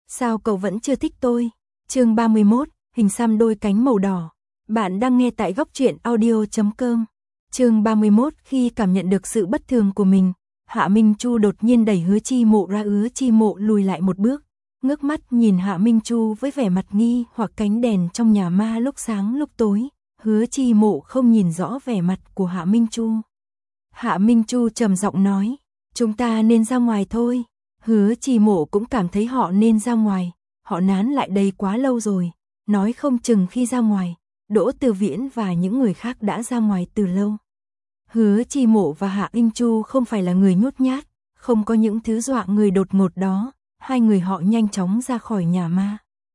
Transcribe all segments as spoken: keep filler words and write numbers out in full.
Sao cậu vẫn chưa thích tôi? Chương ba mươi mốt, hình xăm đôi cánh màu đỏ. Bạn đang nghe tại góc truyện audio chấm com. Chương ba mươi mốt, khi cảm nhận được sự bất thường của mình, Hạ Minh Chu đột nhiên đẩy Hứa Chi Mộ ra. Hứa Chi Mộ lùi lại một bước, ngước mắt nhìn Hạ Minh Chu với vẻ mặt nghi hoặc. Cánh đèn trong nhà ma lúc sáng lúc tối, Hứa Chi Mộ không nhìn rõ vẻ mặt của Hạ Minh Chu. Hạ Minh Chu trầm giọng nói, chúng ta nên ra ngoài thôi. Hứa Chi Mộ cũng cảm thấy họ nên ra ngoài, họ nán lại đây quá lâu rồi, nói không chừng khi ra ngoài, Đỗ Từ Viễn và những người khác đã ra ngoài từ lâu. Hứa Chi Mộ và Hạ Minh Chu không phải là người nhút nhát, không có những thứ dọa người đột ngột đó, hai người họ nhanh chóng ra khỏi nhà ma.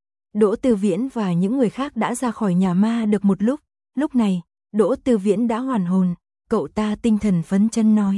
Đỗ Từ Viễn và những người khác đã ra khỏi nhà ma được một lúc, lúc này, Đỗ Từ Viễn đã hoàn hồn, cậu ta tinh thần phấn chấn nói.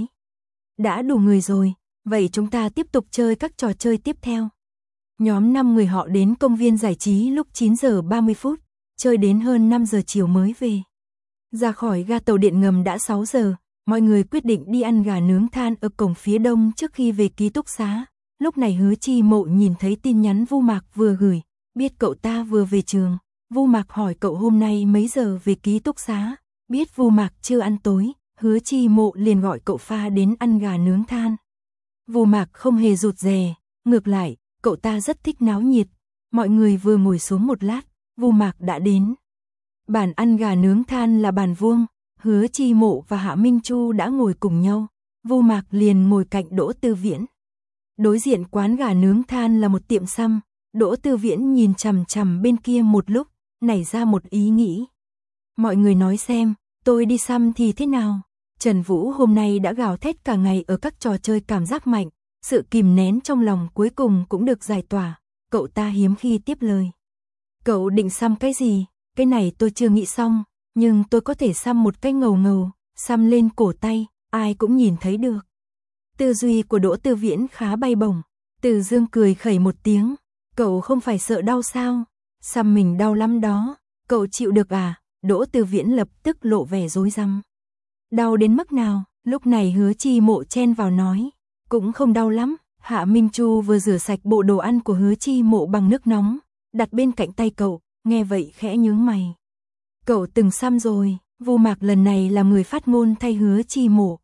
Đã đủ người rồi, vậy chúng ta tiếp tục chơi các trò chơi tiếp theo. Nhóm năm người họ đến công viên giải trí lúc chín giờ ba mươi phút, chơi đến hơn năm giờ chiều mới về. Ra khỏi ga tàu điện ngầm đã sáu giờ, mọi người quyết định đi ăn gà nướng than ở cổng phía đông trước khi về ký túc xá. Lúc này Hứa Chi Mộ nhìn thấy tin nhắn Vu Mạc vừa gửi, biết cậu ta vừa về trường. Vu Mạc hỏi cậu hôm nay mấy giờ về ký túc xá, biết Vu Mạc chưa ăn tối, Hứa Chi Mộ liền gọi cậu pha đến ăn gà nướng than. Vu Mạc không hề rụt rè, ngược lại, cậu ta rất thích náo nhiệt. Mọi người vừa ngồi xuống một lát, Vu Mạc đã đến. Bàn ăn gà nướng than là bàn vuông, Hứa Chi Mộ và Hạ Minh Chu đã ngồi cùng nhau, Vu Mạc liền ngồi cạnh Đỗ Từ Viễn. Đối diện quán gà nướng than là một tiệm xăm, Đỗ Từ Viễn nhìn chằm chằm bên kia một lúc, nảy ra một ý nghĩ. Mọi người nói xem, tôi đi xăm thì thế nào? Trần Vũ hôm nay đã gào thét cả ngày ở các trò chơi cảm giác mạnh, sự kìm nén trong lòng cuối cùng cũng được giải tỏa, cậu ta hiếm khi tiếp lời. Cậu định xăm cái gì? Cái này tôi chưa nghĩ xong, nhưng tôi có thể xăm một cái ngầu ngầu, xăm lên cổ tay, ai cũng nhìn thấy được. Tư duy của Đỗ Từ Viễn khá bay bổng, Từ Dương cười khẩy một tiếng, cậu không phải sợ đau sao? Xăm mình đau lắm đó, cậu chịu được à? Đỗ Từ Viễn lập tức lộ vẻ rối rắm. Đau đến mức nào? Lúc này Hứa Chi Mộ chen vào nói, cũng không đau lắm. Hạ Minh Chu vừa rửa sạch bộ đồ ăn của Hứa Chi Mộ bằng nước nóng, đặt bên cạnh tay cậu, nghe vậy khẽ nhướng mày. Cậu từng xăm rồi, Vu Mạc lần này là người phát ngôn thay Hứa Chi Mộ.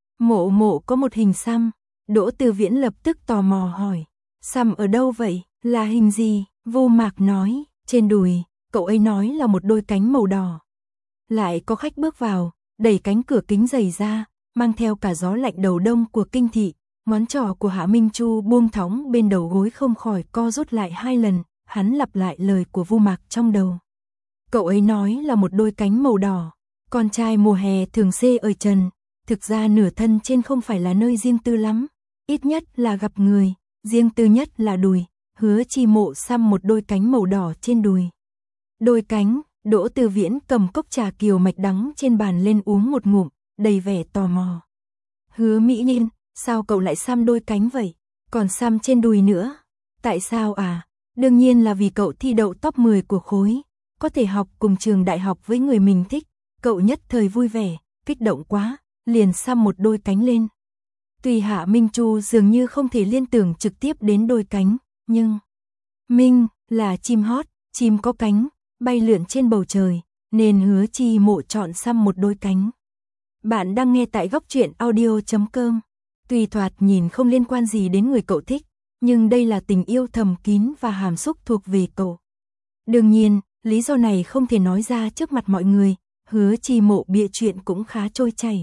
Mộ Mộ có một hình xăm, Đỗ Từ Viễn lập tức tò mò hỏi, xăm ở đâu vậy, là hình gì? Vu Mạc nói, trên đùi, cậu ấy nói là một đôi cánh màu đỏ. Lại có khách bước vào, đẩy cánh cửa kính dày ra, mang theo cả gió lạnh đầu đông của kinh thị, ngón trỏ của Hạ Minh Chu buông thõng bên đầu gối không khỏi co rút lại hai lần, hắn lặp lại lời của Vu Mạc trong đầu. Cậu ấy nói là một đôi cánh màu đỏ, con trai mùa hè thường xê ở trần, thực ra nửa thân trên không phải là nơi riêng tư lắm, ít nhất là gặp người, riêng tư nhất là đùi, Hứa Chi Mộ xăm một đôi cánh màu đỏ trên đùi. Đôi cánh, Đỗ Từ Viễn cầm cốc trà kiều mạch đắng trên bàn lên uống một ngụm, đầy vẻ tò mò. Hứa Mỹ Nhiên, sao cậu lại xăm đôi cánh vậy? Còn xăm trên đùi nữa? Tại sao à? Đương nhiên là vì cậu thi đậu top mười của khối, có thể học cùng trường đại học với người mình thích, cậu nhất thời vui vẻ, kích động quá, liền xăm một đôi cánh lên. Tuy Hạ Minh Chu dường như không thể liên tưởng trực tiếp đến đôi cánh, nhưng Minh là chim hót, chim có cánh, bay lượn trên bầu trời, nên Hứa Chi Mộ chọn xăm một đôi cánh. Bạn đang nghe tại góc truyện audio chấm com. Tuy thoạt nhìn không liên quan gì đến người cậu thích, nhưng đây là tình yêu thầm kín và hàm xúc thuộc về cậu. Đương nhiên, lý do này không thể nói ra trước mặt mọi người, Hứa Chi Mộ bịa chuyện cũng khá trôi chảy.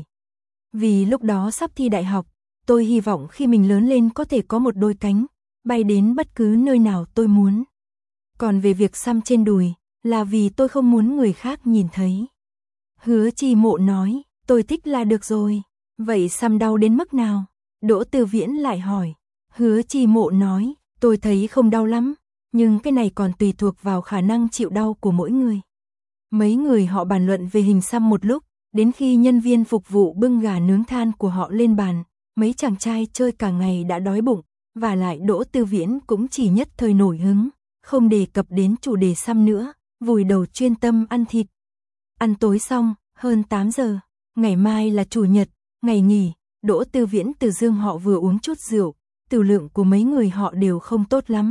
Vì lúc đó sắp thi đại học, tôi hy vọng khi mình lớn lên có thể có một đôi cánh, bay đến bất cứ nơi nào tôi muốn. Còn về việc xăm trên đùi, là vì tôi không muốn người khác nhìn thấy. Hứa Chi Mộ nói, tôi thích là được rồi. Vậy xăm đau đến mức nào? Đỗ Từ Viễn lại hỏi. Hứa Chi Mộ nói, tôi thấy không đau lắm, nhưng cái này còn tùy thuộc vào khả năng chịu đau của mỗi người. Mấy người họ bàn luận về hình xăm một lúc, đến khi nhân viên phục vụ bưng gà nướng than của họ lên bàn, mấy chàng trai chơi cả ngày đã đói bụng, và lại Đỗ Từ Viễn cũng chỉ nhất thời nổi hứng, không đề cập đến chủ đề xăm nữa, vùi đầu chuyên tâm ăn thịt. Ăn tối xong, hơn tám giờ, ngày mai là chủ nhật, ngày nghỉ, Đỗ Từ Viễn Từ Dương họ vừa uống chút rượu, tiểu lượng của mấy người họ đều không tốt lắm,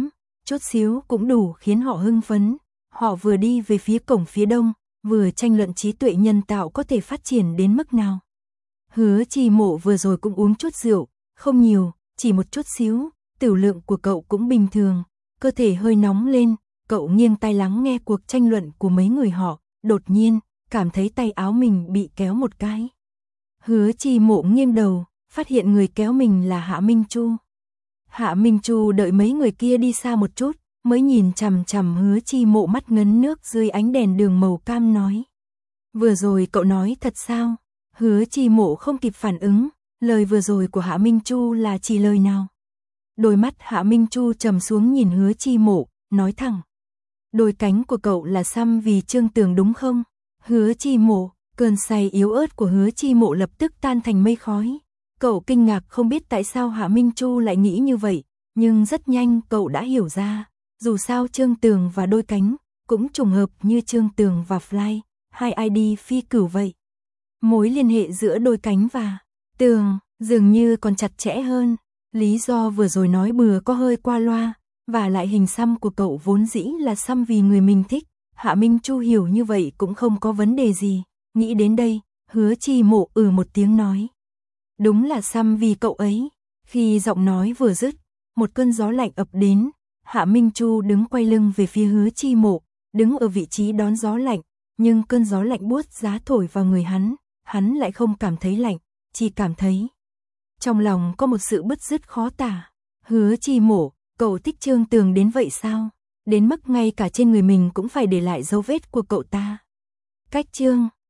chút xíu cũng đủ khiến họ hưng phấn. Họ vừa đi về phía cổng phía đông, vừa tranh luận trí tuệ nhân tạo có thể phát triển đến mức nào. Hứa Chi Mộ vừa rồi cũng uống chút rượu, không nhiều, chỉ một chút xíu, tiểu lượng của cậu cũng bình thường, cơ thể hơi nóng lên, cậu nghiêng tai lắng nghe cuộc tranh luận của mấy người họ, đột nhiên, cảm thấy tay áo mình bị kéo một cái. Hứa Chi Mộ nghiêng đầu, phát hiện người kéo mình là Hạ Minh Chu. Hạ Minh Chu đợi mấy người kia đi xa một chút, mới nhìn chằm chằm Hứa Chi Mộ mắt ngấn nước dưới ánh đèn đường màu cam nói. Vừa rồi cậu nói thật sao? Hứa Chi Mộ không kịp phản ứng, lời vừa rồi của Hạ Minh Chu là chỉ lời nào? Đôi mắt Hạ Minh Chu trầm xuống nhìn Hứa Chi Mộ, nói thẳng. Đôi cánh của cậu là xăm vì Trương Tường đúng không? Hứa Chi Mộ, cơn say yếu ớt của Hứa Chi Mộ lập tức tan thành mây khói. Cậu kinh ngạc không biết tại sao Hạ Minh Chu lại nghĩ như vậy, nhưng rất nhanh cậu đã hiểu ra. Dù sao Trương Tường và đôi cánh, cũng trùng hợp như Trương Tường và Fly, hai i đê phi cửu vậy. Mối liên hệ giữa đôi cánh và Tường dường như còn chặt chẽ hơn. Lý do vừa rồi nói bừa có hơi qua loa, và lại hình xăm của cậu vốn dĩ là xăm vì người mình thích. Hạ Minh Chu hiểu như vậy cũng không có vấn đề gì. Nghĩ đến đây, Hứa Chi Mộ ừ một tiếng nói. Đúng là xăm vì cậu ấy. Khi giọng nói vừa dứt, một cơn gió lạnh ập đến. Hạ Minh Chu đứng quay lưng về phía Hứa Chi Mộ, đứng ở vị trí đón gió lạnh, nhưng cơn gió lạnh buốt giá thổi vào người hắn, hắn lại không cảm thấy lạnh, chỉ cảm thấy trong lòng có một sự bứt rứt khó tả. Hứa Chi Mộ, cậu thích Trương Tường đến vậy sao? Đến mức ngay cả trên người mình cũng phải để lại dấu vết của cậu ta. Cách Trương